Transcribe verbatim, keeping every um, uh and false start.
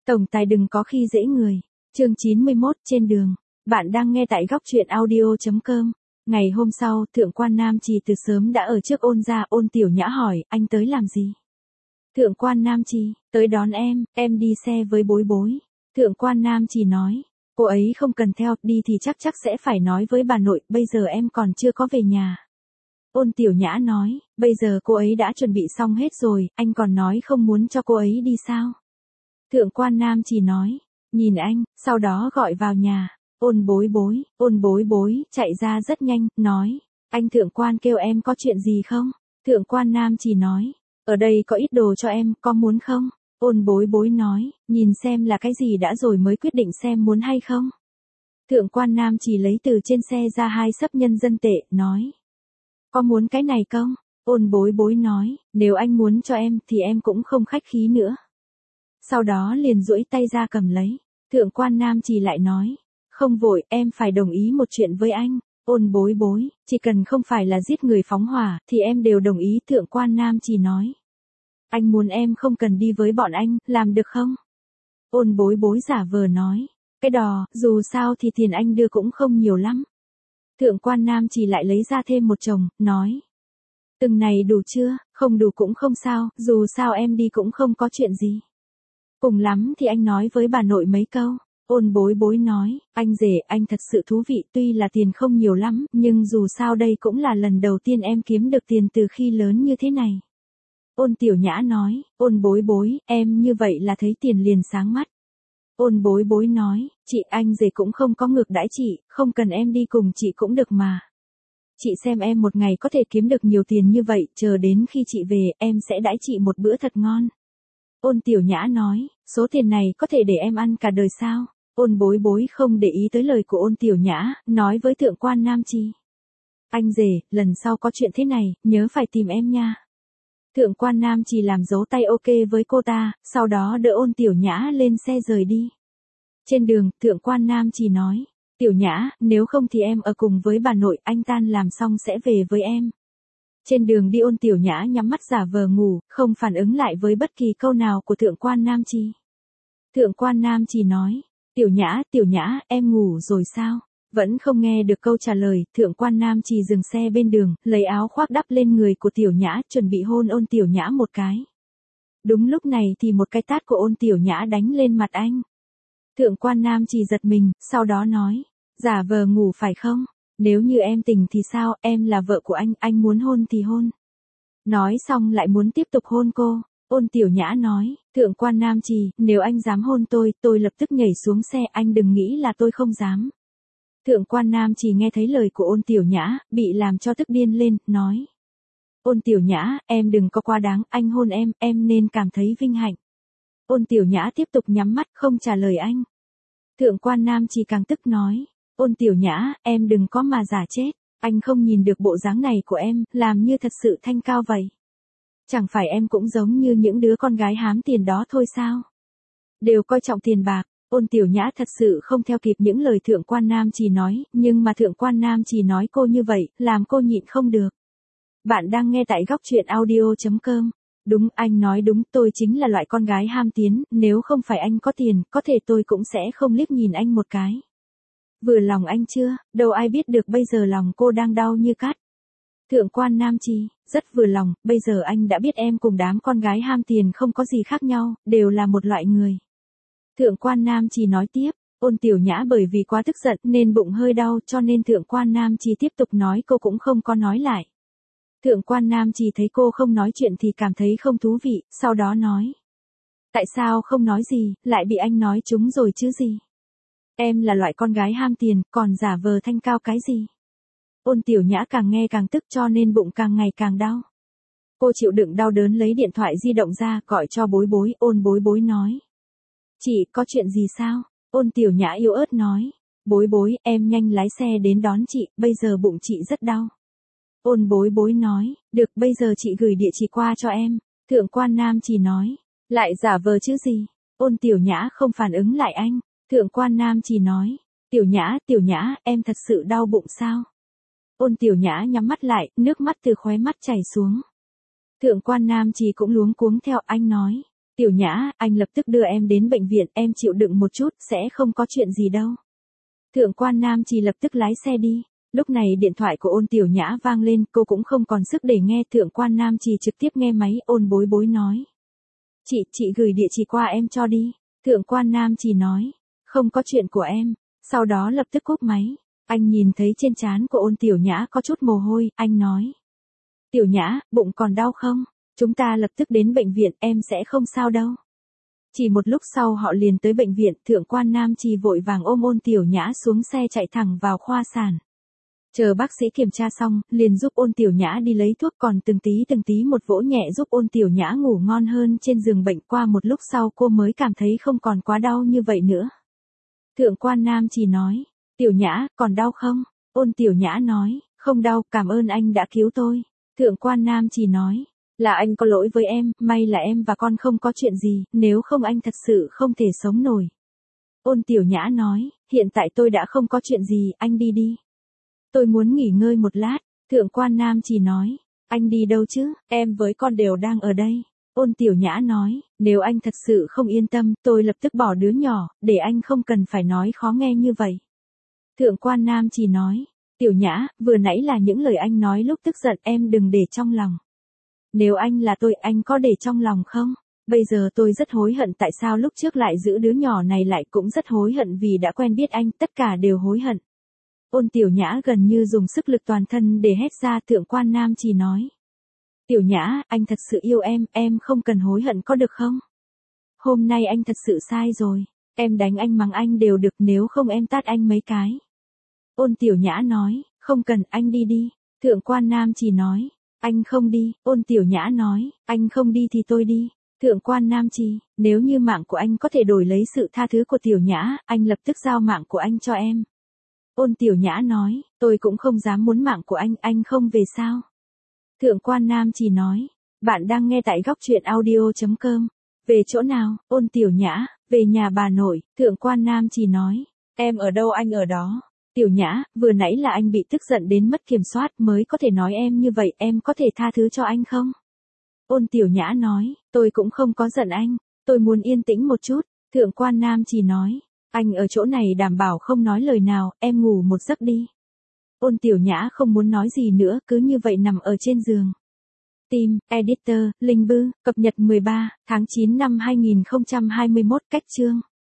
Tổng tài đừng có khi dễ người. Chương chín mươi mốt trên đường. Bạn đang nghe tại góc truyện audio chấm com. Ngày hôm sau, Thượng quan Nam Trì từ sớm đã ở trước Ôn gia. Ôn Tiểu Nhã hỏi, anh tới làm gì? Thượng quan Nam Trì, tới đón em, em đi xe với Bối Bối. Thượng quan Nam Trì nói, cô ấy không cần theo, đi thì chắc chắc sẽ phải nói với bà nội, bây giờ em còn chưa có về nhà. Ôn Tiểu Nhã nói, bây giờ cô ấy đã chuẩn bị xong hết rồi, anh còn nói không muốn cho cô ấy đi sao? Thượng quan Nam Trì nói, nhìn anh, sau đó gọi vào nhà. Ôn Bối Bối, Ôn Bối Bối, chạy ra rất nhanh, nói, anh Thượng quan kêu em có chuyện gì không? Thượng quan Nam Trì nói, ở đây có ít đồ cho em, có muốn không? Ôn Bối Bối nói, nhìn xem là cái gì đã rồi mới quyết định xem muốn hay không? Thượng quan Nam Trì lấy từ trên xe ra hai xấp nhân dân tệ, nói, có muốn cái này không? Ôn Bối Bối nói, nếu anh muốn cho em thì em cũng không khách khí nữa. Sau đó liền duỗi tay ra cầm lấy. Thượng quan Nam Trì lại nói, không vội, em phải đồng ý một chuyện với anh. Ôn Bối Bối, chỉ cần không phải là giết người phóng hỏa, thì em đều đồng ý. Thượng quan Nam Trì nói, anh muốn em không cần đi với bọn anh, làm được không? Ôn Bối Bối giả vờ nói, cái đò, dù sao thì tiền anh đưa cũng không nhiều lắm. Thượng quan Nam Trì lại lấy ra thêm một chồng, nói, từng này đủ chưa? Không đủ cũng không sao, dù sao em đi cũng không có chuyện gì. Cùng lắm thì anh nói với bà nội mấy câu. Ôn Bối Bối nói, anh rể, anh thật sự thú vị, tuy là tiền không nhiều lắm, nhưng dù sao đây cũng là lần đầu tiên em kiếm được tiền từ khi lớn như thế này. Ôn Tiểu Nhã nói, Ôn Bối Bối, em như vậy là thấy tiền liền sáng mắt. Ôn Bối Bối nói, chị, anh rể cũng không có ngược đãi chị, không cần em đi cùng chị cũng được mà. Chị xem em một ngày có thể kiếm được nhiều tiền như vậy, chờ đến khi chị về, em sẽ đãi chị một bữa thật ngon. Ôn Tiểu Nhã nói, số tiền này có thể để em ăn cả đời sao? Ôn Bối Bối không để ý tới lời của Ôn Tiểu Nhã, nói với Thượng quan Nam Trì, anh rể, lần sau có chuyện thế này, nhớ phải tìm em nha. Thượng quan Nam Trì làm dấu tay ok với cô ta, sau đó đỡ Ôn Tiểu Nhã lên xe rời đi. Trên đường, Thượng quan Nam Trì nói, Tiểu Nhã, nếu không thì em ở cùng với bà nội, anh tan làm xong sẽ về với em. Trên đường đi Ôn Tiểu Nhã nhắm mắt giả vờ ngủ, không phản ứng lại với bất kỳ câu nào của Thượng quan Nam Trì. Thượng quan Nam Trì nói, Tiểu Nhã, Tiểu Nhã, em ngủ rồi sao? Vẫn không nghe được câu trả lời, Thượng quan Nam Trì dừng xe bên đường, lấy áo khoác đắp lên người của Tiểu Nhã, chuẩn bị hôn Ôn Tiểu Nhã một cái. Đúng lúc này thì một cái tát của Ôn Tiểu Nhã đánh lên mặt anh. Thượng quan Nam Trì giật mình, sau đó nói, giả vờ ngủ phải không? Nếu như em tỉnh thì sao, em là vợ của anh, anh muốn hôn thì hôn. Nói xong lại muốn tiếp tục hôn cô. Ôn Tiểu Nhã nói, Thượng quan Nam Trì, nếu anh dám hôn tôi, tôi lập tức nhảy xuống xe, anh đừng nghĩ là tôi không dám. Thượng quan Nam Trì nghe thấy lời của Ôn Tiểu Nhã, bị làm cho tức điên lên, nói, Ôn Tiểu Nhã, em đừng có quá đáng, anh hôn em, em nên cảm thấy vinh hạnh. Ôn Tiểu Nhã tiếp tục nhắm mắt, không trả lời anh. Thượng quan Nam Trì càng tức nói, Ôn Tiểu Nhã, em đừng có mà giả chết, anh không nhìn được bộ dáng này của em, làm như thật sự thanh cao vậy. Chẳng phải em cũng giống như những đứa con gái hám tiền đó thôi sao? Đều coi trọng tiền bạc. Ôn Tiểu Nhã thật sự không theo kịp những lời Thượng quan Nam Trì nói, nhưng mà Thượng quan Nam Trì nói cô như vậy, làm cô nhịn không được. Bạn đang nghe tại góc truyện audio chấm com. Đúng, anh nói đúng, tôi chính là loại con gái ham tiến, nếu không phải anh có tiền, có thể tôi cũng sẽ không liếc nhìn anh một cái. Vừa lòng anh chưa, đâu ai biết được bây giờ lòng cô đang đau như cắt. Thượng quan Nam Trì, rất vừa lòng, bây giờ anh đã biết em cùng đám con gái ham tiền không có gì khác nhau, đều là một loại người. Thượng quan Nam Trì nói tiếp, Ôn Tiểu Nhã bởi vì quá tức giận nên bụng hơi đau cho nên Thượng quan Nam Trì tiếp tục nói cô cũng không có nói lại. Thượng quan Nam Trì thấy cô không nói chuyện thì cảm thấy không thú vị, sau đó nói. Tại sao không nói gì, lại bị anh nói trúng rồi chứ gì? Em là loại con gái ham tiền, còn giả vờ thanh cao cái gì? Ôn Tiểu Nhã càng nghe càng tức cho nên bụng càng ngày càng đau. Cô chịu đựng đau đớn lấy điện thoại di động ra gọi cho Bối Bối, Ôn Bối Bối nói. Chị, có chuyện gì sao? Ôn Tiểu Nhã yếu ớt nói. Bối Bối, em nhanh lái xe đến đón chị, bây giờ bụng chị rất đau. Ôn Bối Bối nói, được, bây giờ chị gửi địa chỉ qua cho em. Thượng quan Nam Trì nói, lại giả vờ chứ gì? Ôn Tiểu Nhã không phản ứng lại anh. Thượng quan Nam Trì nói, Tiểu Nhã, Tiểu Nhã, em thật sự đau bụng sao? Ôn Tiểu Nhã nhắm mắt lại, nước mắt từ khóe mắt chảy xuống. Thượng quan Nam Trì cũng luống cuống theo anh nói, Tiểu Nhã, anh lập tức đưa em đến bệnh viện, em chịu đựng một chút, sẽ không có chuyện gì đâu. Thượng quan Nam Trì lập tức lái xe đi. Lúc này điện thoại của Ôn Tiểu Nhã vang lên, cô cũng không còn sức để nghe, Thượng quan Nam Trì trực tiếp nghe máy, Ôn bối bối nói. Chị, chị gửi địa chỉ qua em cho đi. Thượng quan Nam Trì nói, không có chuyện của em, sau đó lập tức cúp máy. Anh nhìn thấy trên trán của Ôn Tiểu Nhã có chút mồ hôi, anh nói. Tiểu Nhã, bụng còn đau không? Chúng ta lập tức đến bệnh viện, em sẽ không sao đâu. Chỉ một lúc sau họ liền tới bệnh viện, Thượng quan Nam Trì vội vàng ôm Ôn Tiểu Nhã xuống xe chạy thẳng vào khoa sản. Chờ bác sĩ kiểm tra xong, liền giúp Ôn Tiểu Nhã đi lấy thuốc, còn từng tí từng tí một vỗ nhẹ giúp Ôn Tiểu Nhã ngủ ngon hơn trên giường bệnh. Qua một lúc sau cô mới cảm thấy không còn quá đau như vậy nữa. Thượng quan Nam Trì nói, Tiểu Nhã, còn đau không? Ôn Tiểu Nhã nói, không đau, cảm ơn anh đã cứu tôi. Thượng quan Nam Trì nói, là anh có lỗi với em, may là em và con không có chuyện gì, nếu không anh thật sự không thể sống nổi. Ôn Tiểu Nhã nói, hiện tại tôi đã không có chuyện gì, anh đi đi. Tôi muốn nghỉ ngơi một lát. Thượng quan Nam Trì nói, anh đi đâu chứ, em với con đều đang ở đây. Ôn Tiểu Nhã nói, nếu anh thật sự không yên tâm, tôi lập tức bỏ đứa nhỏ, để anh không cần phải nói khó nghe như vậy. Thượng quan Nam Trì nói, Tiểu Nhã, vừa nãy là những lời anh nói lúc tức giận, em đừng để trong lòng. Nếu anh là tôi, anh có để trong lòng không? Bây giờ tôi rất hối hận tại sao lúc trước lại giữ đứa nhỏ này lại, cũng rất hối hận vì đã quen biết anh, tất cả đều hối hận. Ôn Tiểu Nhã gần như dùng sức lực toàn thân để hét ra. Thượng quan Nam Trì nói, Tiểu Nhã, anh thật sự yêu em, em không cần hối hận có được không? Hôm nay anh thật sự sai rồi, em đánh anh mắng anh đều được, nếu không em tát anh mấy cái. Ôn Tiểu Nhã nói, không cần, anh đi đi. Thượng quan Nam Trì nói, anh không đi. Ôn Tiểu Nhã nói, anh không đi thì tôi đi. Thượng quan Nam Trì, nếu như mạng của anh có thể đổi lấy sự tha thứ của Tiểu Nhã, anh lập tức giao mạng của anh cho em. Ôn Tiểu Nhã nói, tôi cũng không dám muốn mạng của anh, anh không về sao? Thượng quan Nam Trì nói, bạn đang nghe tại góc truyện audio chấm com. Về chỗ nào? Ôn Tiểu Nhã, về nhà bà nội. Thượng quan Nam Trì nói, em ở đâu anh ở đó. Tiểu Nhã, vừa nãy là anh bị tức giận đến mất kiểm soát mới có thể nói em như vậy, em có thể tha thứ cho anh không? Ôn Tiểu Nhã nói, tôi cũng không có giận anh, tôi muốn yên tĩnh một chút. Thượng quan Nam Trì nói, anh ở chỗ này đảm bảo không nói lời nào, em ngủ một giấc đi. Ôn Tiểu Nhã không muốn nói gì nữa, cứ như vậy nằm ở trên giường. Team, Editor, Linh Bư, cập nhật mười ba tháng chín năm hai nghìn không trăm hai mươi mốt, cách chương.